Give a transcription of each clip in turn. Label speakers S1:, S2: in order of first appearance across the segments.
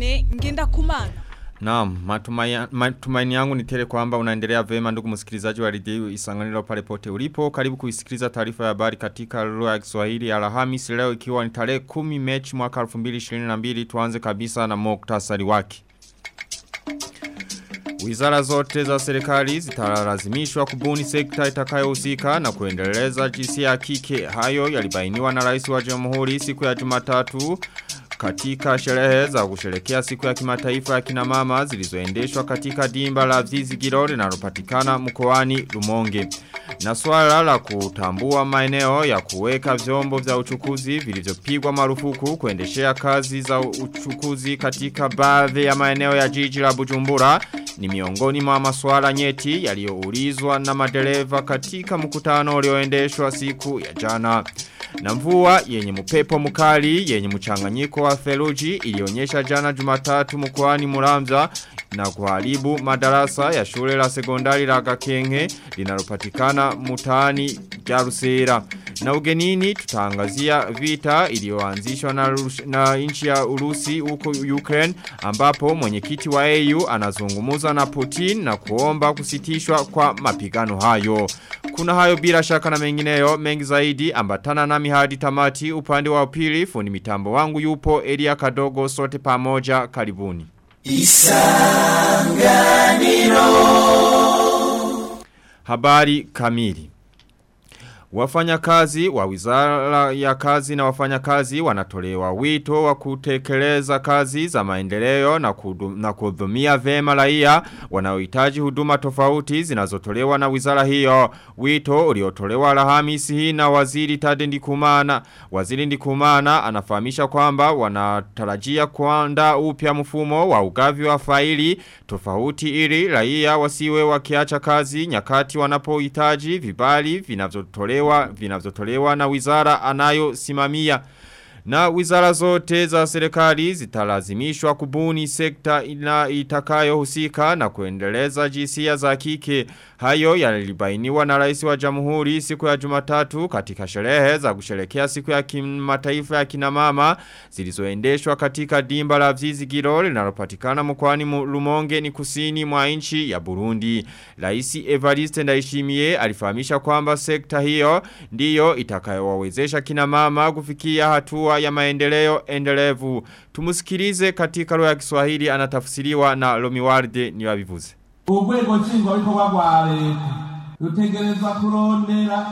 S1: Diodone Ngendakumana.
S2: Naam, matumaini yangu ni tele kwamba unaendelea vema ndugu msikilizaji wa redio Isanganiro pale pote ulipo. Karibu kuisikiliza taarifa ya habari katika lugha ya Kiswahili Alhamisi leo ikiwa ni tarehe 10 Machi mwaka 2022. Tuanze kabisa na muktasari wake. Wizara zote za serikali zitalazimishwa kubuni sekta itakayohusika na kuendeleza jinsia ya kike. Hayo yalibainiwa na Rais wa Jamhuri siku ya Jumatatu katika sherehe za kusherehekea siku ya kimataifa ya kina mama zilizoendeshwa katika dimba la Vizigiro linalopatikana mkoani Rumonge. Na swala la kutambua maeneo ya kuweka vyombo vya uchukuzi vilivyopigwa marufuku kuendeshea kazi za uchukuzi katika baadhi ya maeneo ya jiji la Bujumbura ni miongoni mwa masuala nyeti yaliyoulizwa na madereva katika mkutano ulioendeshwa siku ya jana. Na mvua yenye mpepo mkali yenye mchanganyiko wa theluji ilionyesha jana Jumatatu mkoani Muramvya na kuharibu madarasa ya shule la sekondari la Gakenke linalopatikana mtaani Jarusera. Na ugenini tutaangazia vita iliyoanzishwa na nchi ya Urusi huko Ukraine ambapo mwenyekiti wa EU anazungumza na Putin na kuomba kusitishwa kwa mapigano hayo. Kuna hayo bila shaka na mengineyo mengi zaidi ambatana nami hadi tamati upande wa pili fundi mitambo wangu yupo Elia Kadogo sote pamoja karibuni. Isanganiro. Habari kamili. Wafanyakazi wa Wizara ya Kazi na wafanyakazi wanatolewa wito wa kutekeleza kazi za maendeleo na kuhudumia vema raia wanaohitaji huduma tofauti zinazotolewa na wizara hiyo. Wito uliotolewa Alhamisi hii na Waziri Tade Ndikumana. Waziri Ndikumana anafahamisha kwamba wanatarajia kuandaa upya mfumo wa ugavi wa faili tofauti ili raia wasiwe wakiacha kazi nyakati wanapohitaji vibali vinavyotolewa na wizara anayosimamia. Na wizara zote za serikali zitalazimishwa kubuni sekta itakayohusika na kuendeleza jinsia za kike. Hayo yalibainiwa na Rais wa Jamhuri siku ya Jumatatu katika sherehe za kusherehekea siku ya kimataifa ya kina mama zilizoendeshwa katika dimba la Vizigiro linalopatikana mkoani Rumonge ni kusini mwa nchi ya Burundi. Rais Evariste Ndayishimiye alifahamisha kwamba sekta hiyo ndiyo itakayowawezesha kina mama kufikia hatua ya maendeleo endelevu. Tumusikilize katika lugha ya Kiswahili anatafsiriwa na Lomiwarde Niwabivuze.
S3: Urwego nshingwabikorwa rwa leta rutegerezwa kurondera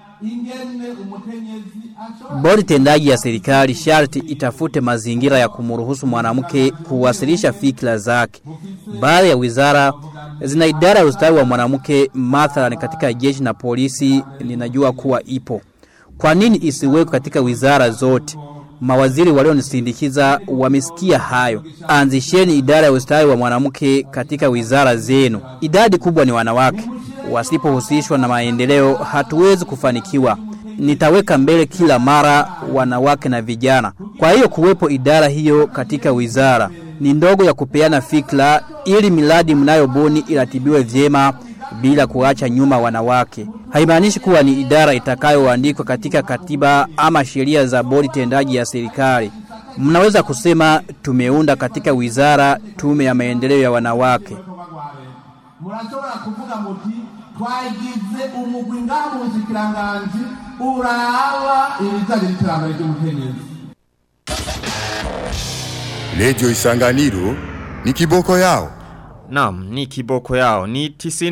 S3: ingene umukenyezi
S4: Bodi tendaji ya serikali sharti itafute mazingira ya kumruhusu mwanamke kuwasilisha fikra zake. Baadhi ya wizara zina idara ya ustawi wa mwanamke, mathalan katika jeshi na polisi ninajua kuwa ipo. Kwa nini isiwekwe katika wizara zote? Mawaziri walionisindikiza wamesikia hayo. Anzisheni idara ya ustawi wa mwanamke katika wizara zenu. Idadi kubwa ni wanawake. Wasipohusishwa na maendeleo hatuwezi kufanikiwa. Nitaweka mbele kila mara wanawake na vijana. Kwa hiyo kuwepo idara hiyo katika wizara ni ndogo ya kupeana fikra ili miradi mnayobuni iratibiwe vyema bila kuacha nyuma wanawake. Haimaanishi kuwa ni idara itakayoandikwa katika katiba ama sheria za bodi tendaji ya serikali. Mnaweza kusema tumeunda katika wizara tume ya maendeleo ya wanawake.
S3: Murashobora kuvuga muti twagize umugwi ngamu ushikiranganje uraba ibijanye n'iterambere ry'umukenyezi.
S5: Radio Isanganiro ni kiboko yao.
S2: Naam, ni kiboko yao. Ni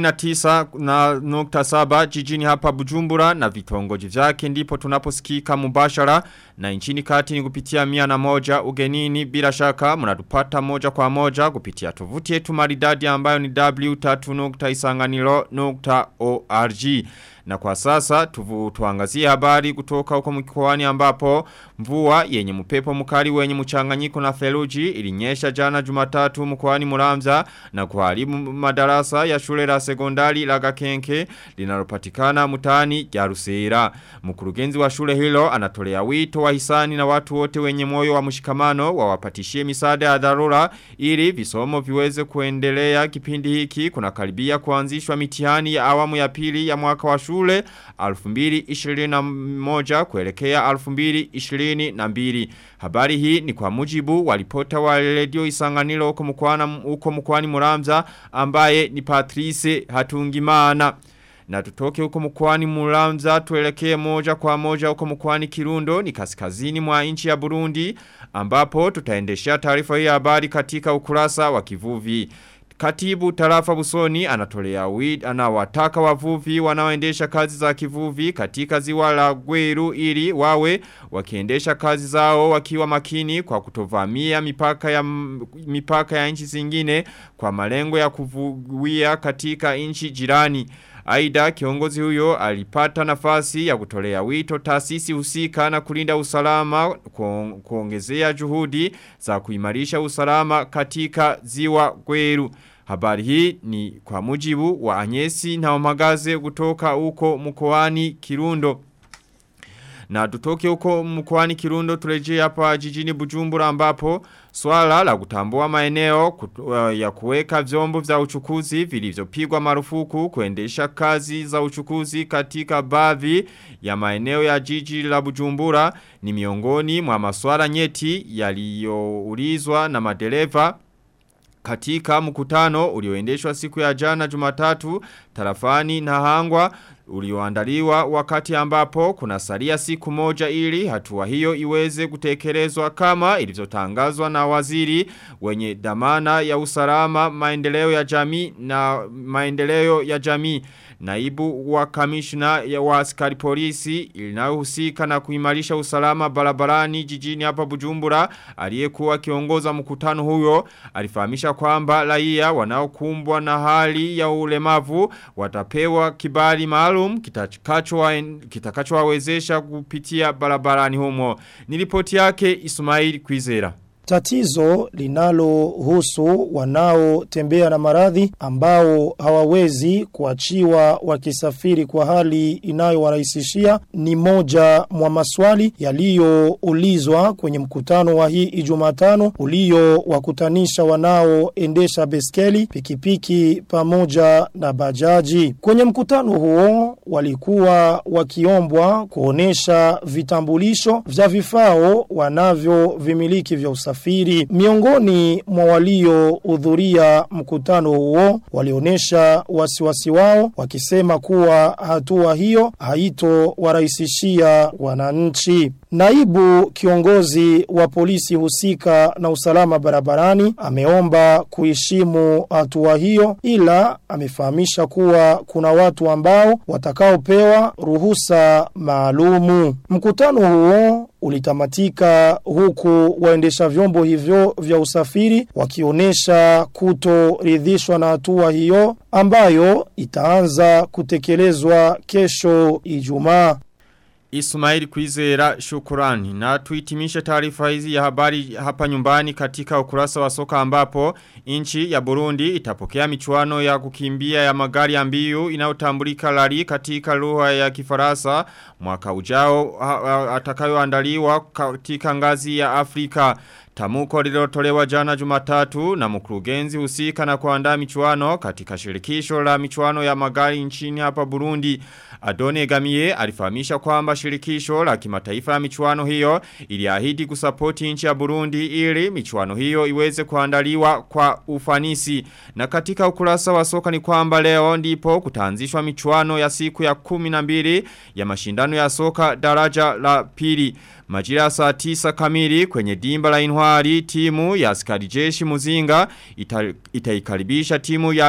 S2: 99.7 jijini hapa Bujumbura na vitongoji vyake ndipo tunaposikika mubashara na nchini kati ni kupitia 101 ugenini bila shaka mnatupata moja kwa moja kupitia tovuti yetu maridadi ambayo ni w3.isanganiro.org. Na kwa sasa tuangazie habari kutoka huko mkoani ambapo mvua yenye mpepo mkali wenye mchanganyiko na theluji ilinyesha jana Jumatatu mkoani Muramvya na kuharibu madarasa ya shule la sekondari la Gakenke linalopatikana mtaani Jarusera. Mkurugenzi wa shule hilo anatolea wito wahisani na watu wote wenye moyo wa mshikamano wawapatishie misaada ya dharura ili visomo viweze kuendelea. Kipindi hiki kuna karibia kuanzishwa mitihani ya awamu ya pili ya mwaka wa shule 2021 kuelekea 2022. Habari hii ni kwa mujibu wa ripota wa Radio Isanganiro huko mkoani Muramvya ambaye ni Patrice Hatungimana. Na tutoke huko mkoani Muramvya tuelekee moja kwa moja huko mkoani Kirundo ni kaskazini mwa nchi ya Burundi ambapo tutaendeshea taarifa hii ya habari katika ukurasa wa kivuvi. Katibu tarafa Busoni anawataka wavuvi wanaoendesha kazi za kivuvi katika ziwa la Gweru ili wawe wakiendesha kazi zao wakiwa makini kwa kutovamia mipaka ya nchi zingine kwa malengo ya kuvuia katika nchi jirani. Aidha kiongozi huyo alipata nafasi ya kutolea wito taasisi husika na kulinda usalama kuongezea juhudi za kuimarisha usalama katika ziwa Gweru. Habari hii ni kwa mujibu wa Anyesi na Omagaze kutoka huko mkoani Kirundo. Na tutoke huko mkoani Kirundo turejea hapa jijini Bujumbura ambapo swala la kutambua maeneo ya kuweka vyombo vya uchukuzi vilivyopigwa marufuku kuendesha kazi za uchukuzi katika baadhi ya maeneo ya jiji la Bujumbura ni miongoni mwa maswala nyeti yaliyoulizwa na madereva katika mkutano ulioendeshwa siku ya jana Jumatatu tarafani Nahangwa ulioandaliwa wakati ambapo kuna salia siku moja ili hatua hiyo iweze kutekelezwa kama ilivyotangazwa na waziri wenye dhamana ya usalama maendeleo ya jamii. Naibu wa kamishna wa askari polisi inayohusika na kuimarisha usalama barabarani jijini hapa Bujumbura aliyekuwa kiongoza mkutano huyo alifahamisha kwamba raia wanaokumbwa na hali ya ulemavu watapewa kibali maalum kitakachowawezesha kupitia barabarani humo. Ni ripoti yake Ismail Kwizera.
S1: Tatizo linalohusu wanaotembea na maradhi ambao hawawezi kuachiwa wakisafiri kwa hali inayowarahisishia ni moja mwa maswali yaliyoulizwa kwenye mkutano wa hii Jumatano uliowakutanisha wanaoendesha beskeli, pikipiki pamoja na bajaji. Kwenye mkutano huo walikuwa wakiombwa kuonesha vitambulisho vya vifao wanavyo vimiliki vya usafiri. Miongoni mwa waliohudhuria mkutano huo walionesha wasiwasi wao wakisema kuwa hatua hiyo haitowarahisishia wananchi. Naibu kiongozi wa polisi husika na usalama barabarani ameomba kuheshimu hatua hiyo, ila amefahamisha kuwa kuna watu ambao watakaopewa ruhusa maalumu. Mkutano huo ulitamatika huku waendesha vyombo hivyo vya usafiri wakionesha kutoridhishwa na hatua hiyo ambayo itaanza kutekelezwa kesho Ijumaa.
S2: Ismail Kwizera, shukurani. Na tuitimisha taarifa hizi ya habari hapa nyumbani katika ukurasa wa soka ambapo nchi ya Burundi itapokea michuano ya kukimbia ya magari ya mbio inayotambulika rally katika lugha ya Kifaransa mwaka ujao atakayoandaliwa katika ngazi ya Afrika. Tamuko lililotolewa jana Jumatatu na mkurugenzi husika na kuandaa michuano katika shirikisho la michuano ya magari nchini hapa Burundi. Adone Gamie alifahamisha kwamba shirikisho la kimataifa ya michuano hiyo iliahidi kusapoti nchi ya Burundi ili michuano hiyo iweze kuandaliwa kwa ufanisi. Na katika ukurasa wa soka ni kwamba leo ndipo kutaanzishwa michuano ya siku ya 12 ya mashindano ya soka daraja la pili. Majira saa 9 kamili kwenye dimba la Inwari timu ya askari jeshi Muzinga itaikaribisha timu ya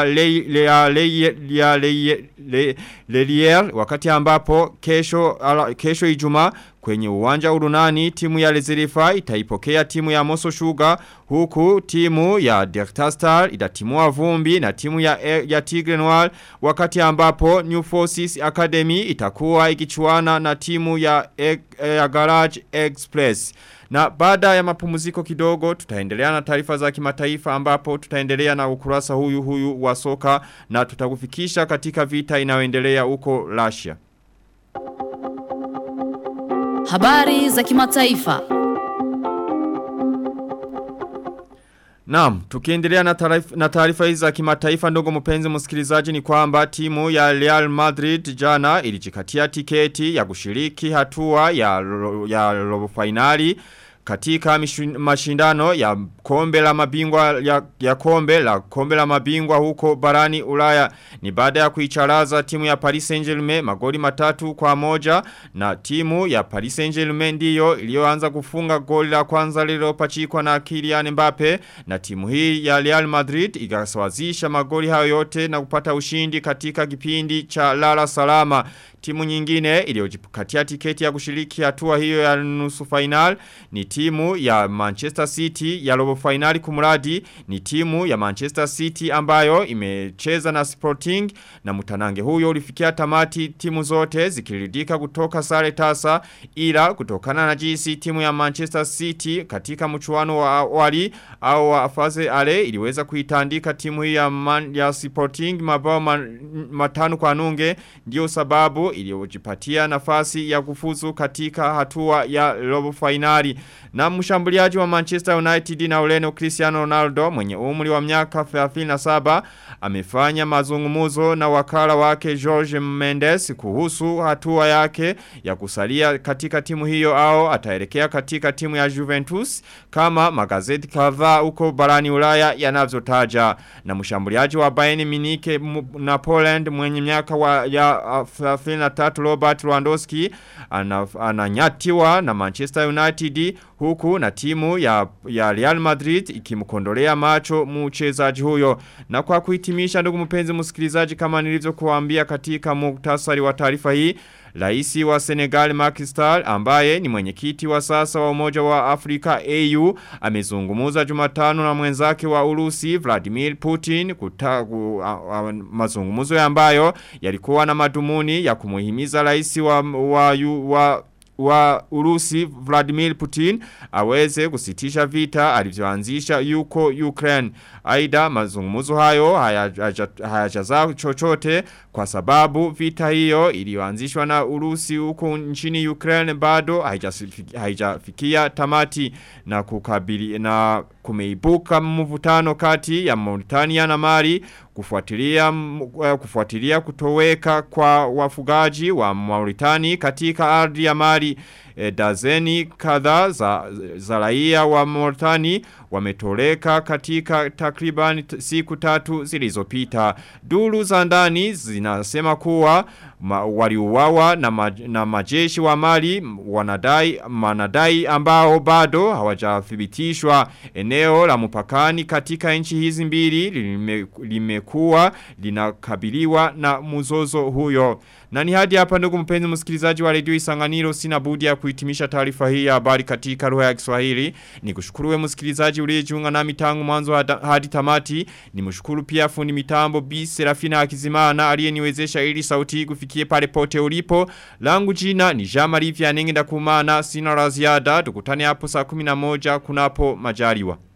S2: Lelier wakati ambapo kesho Ijumaa kwenye uwanja Urunani timu ya Lezerifa itaipokea timu ya Moso Sugar huku timu ya Delta Star itatimua vumbi na timu ya Tigre Noir wakati ambapo New Forces Academy itakuwa ikichuana na timu ya Garage Express. Na baada ya mapumziko kidogo tutaendelea na taarifa za kimataifa ambapo tutaendelea na ukurasa huyu wa soka na tutakufikisha katika vita inayoendelea huko Russia.
S6: Habari za kimataifa.
S2: Naam, tukiendelea na taarifa hizi za kimataifa, ndugu mpenzi msikilizaji, ni kwamba timu ya Real Madrid jana ilijikatia tiketi ya kushiriki hatua ya robo finali katika mashindano ya kombe la mabingwa kombe la mabingwa huko barani Ulaya. Ni baada ya kuicharaza timu ya Paris Saint-Germain magoli 3-1, na timu ya Paris Saint-Germain ndiyo iliyoanza kufunga goli la kwanza lililopachikwa na Kylian Mbappe, na timu hii ya Real Madrid ikasawazisha magoli hayo yote na kupata ushindi katika kipindi cha lala salama. Timu nyingine iliyojipatia tiketi ya kushiriki hatua hiyo ya nusu final ni timu ya Manchester City ya robo finali, kumradi ni timu ya Manchester City ambayo imecheza na Sporting, na mtanange huyo ulifikia tamati timu zote zikiridika kutoka sare tasa, ila kutokana na jinsi timu ya Manchester City katika mchuano wa awali au wa faze ale iliweza kuitandika timu hii ya Sporting mabao 5-0, ndio sababu iliyojipatia nafasi ya kufuzu katika hatua ya robo finali. Na mshambuliaji wa Manchester United na Ureno Cristiano Ronaldo mwenye umri wa miaka 37 amefanya mazungumzo na wakala wake Jorge Mendes kuhusu hatua yake ya kusalia katika timu hiyo au ataelekea katika timu ya Juventus kama magazeti kadhaa huko barani Ulaya yanavyotaja. Na mshambuliaji wa Bayern Munich na Poland mwenye miaka ya 33 Robert Lewandowski ananyatiwa na Manchester United, huku na timu ya Real Madrid ikimkondolea macho mchezaji huyo. Na kwa kuhitimisha, ndugu mpenzi msikilizaji, kama nilivyokuambia katika muktasari wa taarifa hii, Raisi wa Senegal Macky Sall ambaye ni mwenyekiti wa sasa wa Umoja wa Afrika AU amezungumza Jumatano na mwenzake wa Urusi Vladimir Putin mazungumzo ambayo yalikuwa na madhumuni ya kumuhimiza rais wa Urusi Vladimir Putin aweze kusitisha vita alivyoanzisha yuko Ukraine. Aidha, mazungumzo hayo hayajazaa chochote kwa sababu vita hiyo iliyoanzishwa na Urusi huko nchini Ukraine bado haijafikia tamati, na kumeibuka mvutano kati ya Mauritania na Mali kufuatilia kutoweka kwa wafugaji wa Mauritani katika ardhi ya Mali. Dazeni kadhaa za raia wa Mauritani wametoleka katika takriban siku 3 zilizopita. Duru za ndani zinasema kuwa waliuawa na majeshi wa Mali wanadai ambao bado hawajathibitishwa. Eneo la mpakani katika nchi hizi mbili limekuwa linakabiliwa na mzozo huyo. Na ni hadi hapa ndugu mpenzi msikilizaji wa Radio Isanganiro, sina budi ya kuhitimisha taarifa hii ya habari katika lugha ya Kiswahili. Nikushukuru wewe msikilizaji uliyejiunga nami tangu mwanzo hadi tamati. Nimshukuru pia fundi mitambo Bi Serafina Hakizimana aliyeniwezesha ili sauti kufikie pale pote ulipo. Langu jina ni Jean-Marie Vianney Ndakumana, sina la ziada. Tukutane hapo saa 11 kunapo majaliwa.